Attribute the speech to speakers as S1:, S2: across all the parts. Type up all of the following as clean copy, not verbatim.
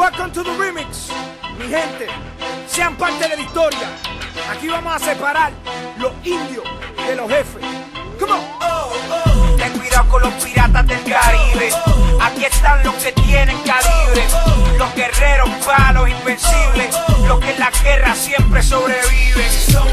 S1: Welcome to the remix. Mi gente, sean parte de la historia. Aquí vamos a separar los indios de los jefes. Come on.
S2: Ten cuidado con los piratas del Caribe. Aquí están los que tienen calibre, los guerreros palos invencibles, los que en la guerra siempre sobreviven.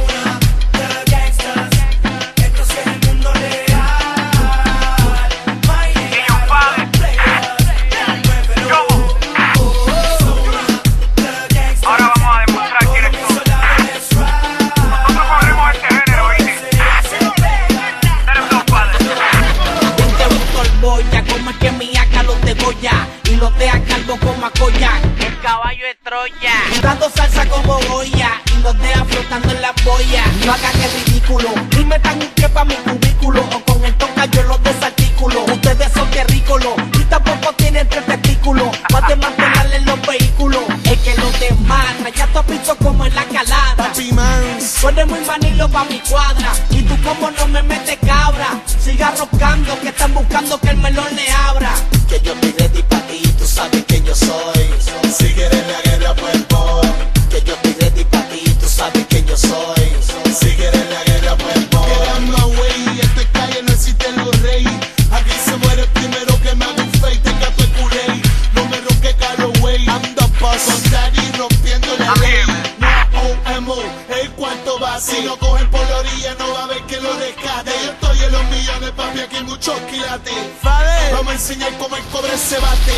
S3: Y los deja calvo como Acoya,
S2: el caballo de Troya,
S3: dando salsa como Goya, y los deja flotando en la boya. No hagan el ridículo, ni metan un pie pa' mi cubículo, o con el toca yo los desarticulo. Ustedes son terrícolos, y tampoco tienen tres testículos, más de mantenerle en los vehículos. Es que los demás, ya tu piso como en la calada.
S4: Papi man,
S3: tú eres muy manilo pa' mi cuadra, y tú como no me metes cabra. Siga roscando, que están buscando que el melón le abra.
S4: que yo estoy ready pa' ti, tú sabes que yo soy. Si quieres la guerra, pues voy. Que yo estoy ready pa' ti, tú sabes que yo soy. Si quieres la guerra, pues voy. Get out my way, esta calle no existen los reyes. Aquí se muere el primero que me haga un fake, te gato el culé. No me ronque caro, wey. I'm the boss, con daddy rompiendo la ley. No OMO, el cuarto va. Si lo cogen por la orilla, no va a ver que lo rescate. Yo estoy en los millones, papi, aquí hay muchos quilates. Vamos a enseñar cómo el cobre se bate.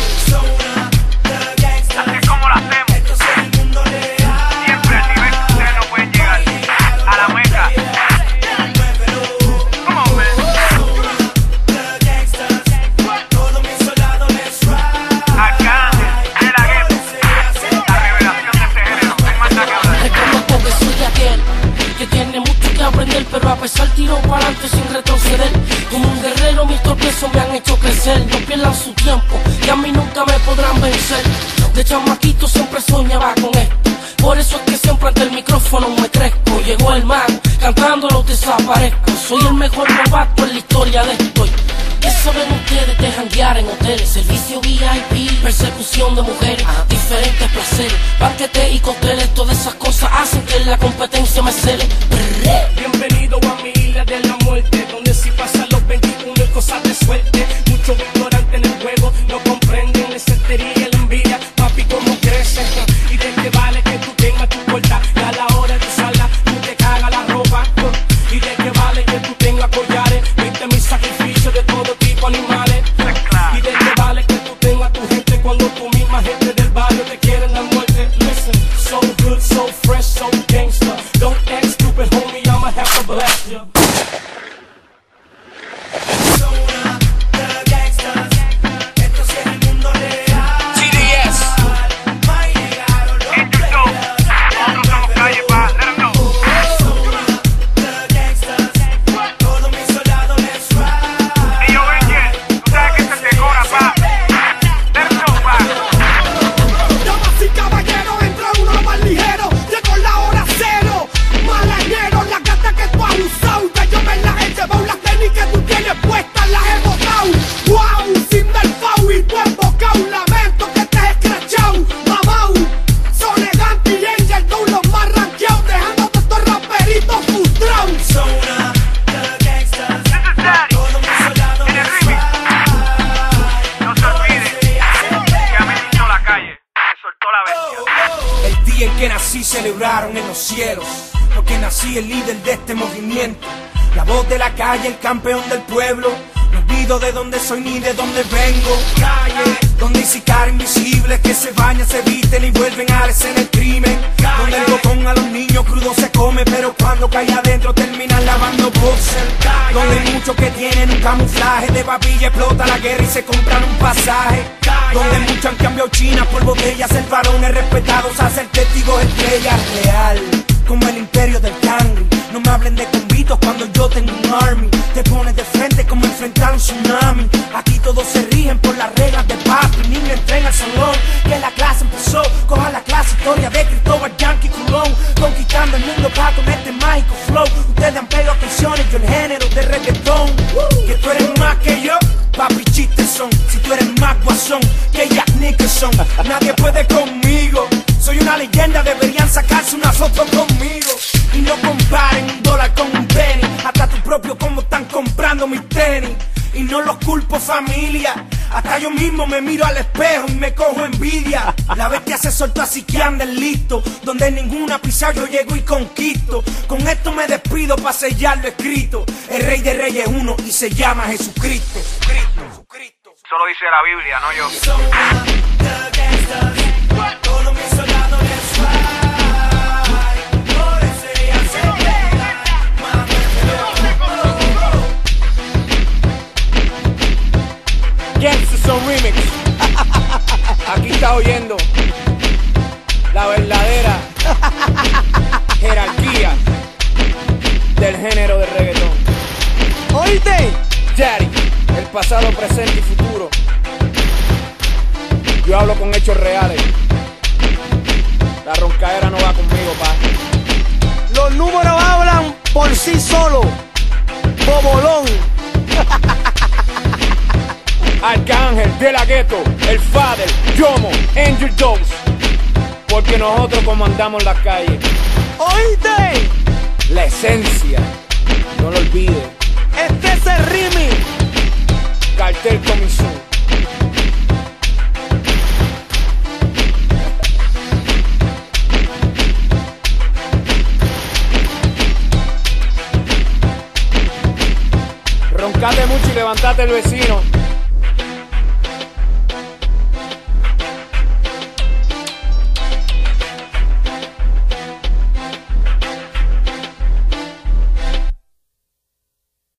S2: Así es como lo hacemos. Siempre al nivel que ustedes no pueden llegar. A la meca. Come on, man. Arcángel de la guerra. La revelación de este género. No hay más nada que hablar.
S5: Reconozco que soy aquel que tiene mucho que aprender, pero a pesar tiro para adelante sin retroceder. Como un guerrero mis tropiezos me han hecho crecer. No pierdan su tiempo y a mí nunca me podrán vencer. De chamaquito siempre soñaba con esto, por eso es que siempre ante el micrófono me crezco. Llegó el mago, cantándolo desaparezco. Soy el mejor novato en la historia de esto. ¿Qué saben ustedes de janguear en hoteles? Servicio VIP, persecución de mujeres, diferentes placeres, banquetes y cócteles. Todas esas cosas hacen que la competencia me cele.
S6: Bienvenido a mi isla de la muerte, donde si pasan los 21 y cosas de suerte. Muchos ignorantes en el juego no comprenden la certería y la envidia. Papi, cómo creces, y de qué vale que tú tengas tu puerta, y a la hora de usarla tú te cagas la ropa. Y de qué vale que tú tengas collares, viste mis sacrificios de todo tipo animales. Y de qué vale que tú tengas tu gente cuando tu misma gente del barrio te quieren la muerte. Listen, so good, so fresh, so gangsta. Don't act stupid, homie, I'ma have to blast ya.
S1: El día en que nací celebraron en los cielos, porque nací el líder de este movimiento, la voz de la calle, el campeón del pueblo. No olvido de dónde soy ni de dónde vengo. Calle, donde hay sicarios invisibles que se bañan, se visten y vuelven a la escena del crimen. Donde el botón a los niños crudos se come, pero cuando cae adentro terminan lavando boxer. Donde hay muchos que tienen un camuflaje de babilla, explota la guerra y se compran un pasaje. Donde muchos han cambiado China por botellas, el varón es respetado a ser testigos estrella real, como el imperio del cangri. No me hablen de convitos cuando yo tengo un army. Te pones de frente como enfrentar un tsunami. Aquí todos se rigen por las reglas de papi. Niño, entra al salón, que la clase empezó. Coja la clase, historia de Cristóbal Yankee Colón, conquistando el mundo pa' con este mágico flow. Ustedes han pegado canciones, yo el género de reggaetón. Que tú eres más que yo, papi, chistes son. Si tú eres más guasón que Jack Nicholson, nadie puede conmigo. Soy una leyenda, deberían sacarse una foto conmigo. Y no comparen un dólar con un penny. Hasta tu propio como están comprando mis tenis. Y no los culpo, familia. Hasta yo mismo me miro al espejo y me cojo envidia. La bestia se soltó así que anden listo. Donde ninguna pisa yo llego y conquisto. Con esto me despido para sellar lo escrito. El rey de reyes es uno y se llama Jesucristo.
S2: Eso lo dice la Biblia, no yo.
S7: Son remix. Aquí está oyendo la verdadera jerarquía del género de reggaetón.
S3: ¿Oíste?
S7: Daddy, el pasado, presente y futuro. Yo hablo con hechos reales. La roncadera no va conmigo, pa.
S3: Los números hablan por sí solos. Bobolón.
S7: Arcángel, De La Ghetto, El Fader, Yomo, Angel Dose. Porque nosotros comandamos las calles.
S3: ¿Oíste?
S7: La esencia, no lo olvides.
S3: Este es el remix.
S7: Cartel Comisión. Roncate mucho y levantate el vecino.